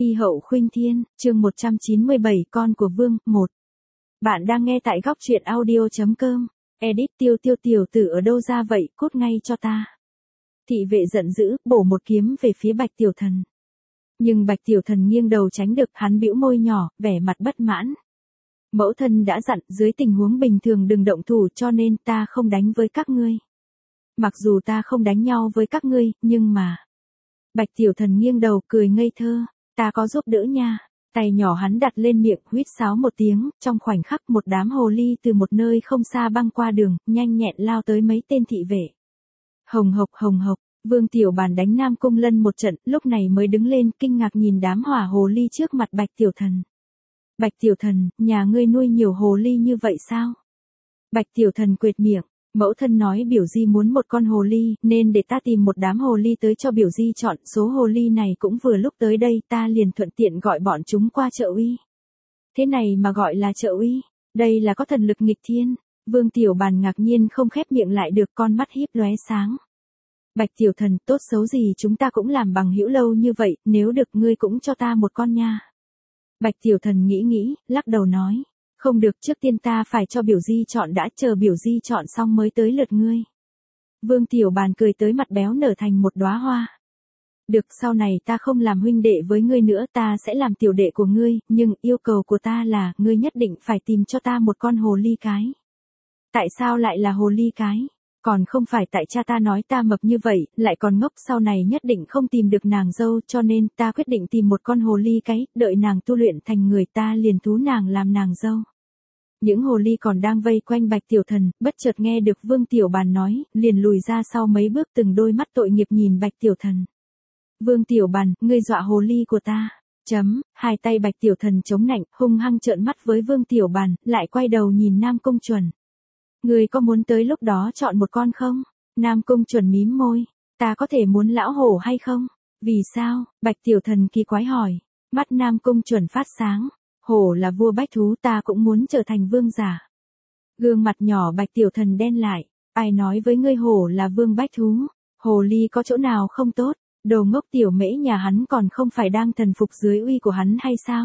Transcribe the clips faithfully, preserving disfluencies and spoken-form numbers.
Y hậu khuynh thiên, chương một trăm chín mươi bảy con của vương, một. Bạn đang nghe tại góc truyện audio.com. Edit tiêu tiêu tiểu tử ở đâu ra vậy, cút ngay cho ta. Thị vệ giận dữ, bổ một kiếm về phía Bạch Tiểu Thần. Nhưng Bạch Tiểu Thần nghiêng đầu tránh được, hắn bĩu môi nhỏ, vẻ mặt bất mãn. Mẫu thân đã dặn, dưới tình huống bình thường đừng động thủ, cho nên ta không đánh với các ngươi. Mặc dù ta không đánh nhau với các ngươi, nhưng mà... Bạch Tiểu Thần nghiêng đầu cười ngây thơ. Ta có giúp đỡ nha. Tay nhỏ hắn đặt lên miệng, huýt sáo một tiếng, trong khoảnh khắc một đám hồ ly từ một nơi không xa băng qua đường, nhanh nhẹn lao tới mấy tên thị vệ. Hồng hộc hồng hộc, Vương Tiểu Bàn đánh Nam Cung Lân một trận, lúc này mới đứng lên, kinh ngạc nhìn đám hỏa hồ ly trước mặt Bạch Tiểu Thần. Bạch Tiểu Thần, nhà ngươi nuôi nhiều hồ ly như vậy sao? Bạch Tiểu Thần quệt miệng. Mẫu thân nói biểu di muốn một con hồ ly, nên để ta tìm một đám hồ ly tới cho biểu di chọn, số hồ ly này cũng vừa lúc tới đây, ta liền thuận tiện gọi bọn chúng qua chợ uy. Thế này mà gọi là chợ uy, đây là có thần lực nghịch thiên. Vương Tiểu Bàn ngạc nhiên không khép miệng lại được, con mắt híp lóe sáng. Bạch Tiểu Thần, tốt xấu gì chúng ta cũng làm bằng hữu lâu như vậy, nếu được ngươi cũng cho ta một con nha. Bạch Tiểu Thần nghĩ nghĩ, lắc đầu nói. Không được, trước tiên ta phải cho biểu di chọn đã, chờ biểu di chọn xong mới tới lượt ngươi. Vương Tiểu Bàn cười tới mặt béo nở thành một đóa hoa. Được, sau này ta không làm huynh đệ với ngươi nữa, ta sẽ làm tiểu đệ của ngươi, nhưng yêu cầu của ta là, ngươi nhất định phải tìm cho ta một con hồ ly cái. Tại sao lại là hồ ly cái? Còn không phải tại cha ta nói ta mập như vậy, lại còn ngốc, sau này nhất định không tìm được nàng dâu, cho nên ta quyết định tìm một con hồ ly cái, đợi nàng tu luyện thành người ta liền thú nàng làm nàng dâu. Những hồ ly còn đang vây quanh Bạch Tiểu Thần, bất chợt nghe được Vương Tiểu Bàn nói, liền lùi ra sau mấy bước, từng đôi mắt tội nghiệp nhìn Bạch Tiểu Thần. Vương Tiểu Bàn, ngươi dọa hồ ly của ta. Chấm, hai tay Bạch Tiểu Thần chống nạnh, hung hăng trợn mắt với Vương Tiểu Bàn, lại quay đầu nhìn Nam Cung Chuẩn. Ngươi có muốn tới lúc đó chọn một con không? Nam Cung Chuẩn mím môi. Ta có thể muốn lão hổ hay không? Vì sao? Bạch Tiểu Thần kỳ quái hỏi. Mắt Nam Cung Chuẩn phát sáng. Hổ là vua bách thú, ta cũng muốn trở thành vương giả. Gương mặt nhỏ Bạch Tiểu Thần đen lại. Ai nói với ngươi hổ là vương bách thú? Hồ ly có chỗ nào không tốt? Đồ ngốc tiểu mễ nhà hắn còn không phải đang thần phục dưới uy của hắn hay sao?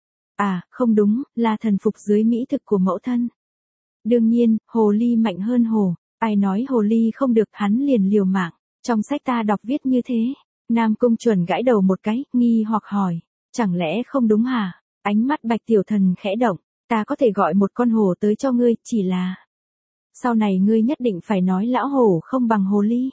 À, không đúng, là thần phục dưới mỹ thực của mẫu thân. Đương nhiên, hồ ly mạnh hơn hổ. Ai nói hồ ly không được, hắn liền liều mạng. Trong sách ta đọc viết như thế. Nam Cung Chuẩn gãi đầu một cái, nghi hoặc hỏi. Chẳng lẽ không đúng hả? Ánh mắt Bạch Tiểu Thần khẽ động. Ta có thể gọi một con hổ tới cho ngươi, chỉ là... Sau này ngươi nhất định phải nói lão hổ không bằng hồ ly.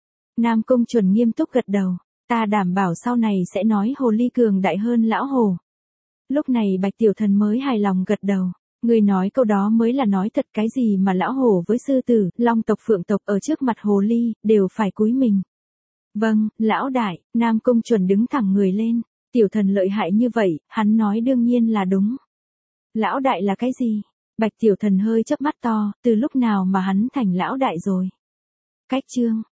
Nam Cung Chuẩn nghiêm túc gật đầu. Ta đảm bảo sau này sẽ nói hồ ly cường đại hơn lão hổ. Lúc này Bạch Tiểu Thần mới hài lòng gật đầu. Ngươi nói câu đó mới là nói thật, cái gì mà lão hổ với sư tử, long tộc phượng tộc ở trước mặt hồ ly, đều phải cúi mình. Vâng, lão đại, Nam Cung Chuẩn đứng thẳng người lên. Tiểu Thần lợi hại như vậy, hắn nói đương nhiên là đúng. Lão đại là cái gì? Bạch Tiểu Thần hơi chớp mắt to, từ lúc nào mà hắn thành lão đại rồi? Cách chương,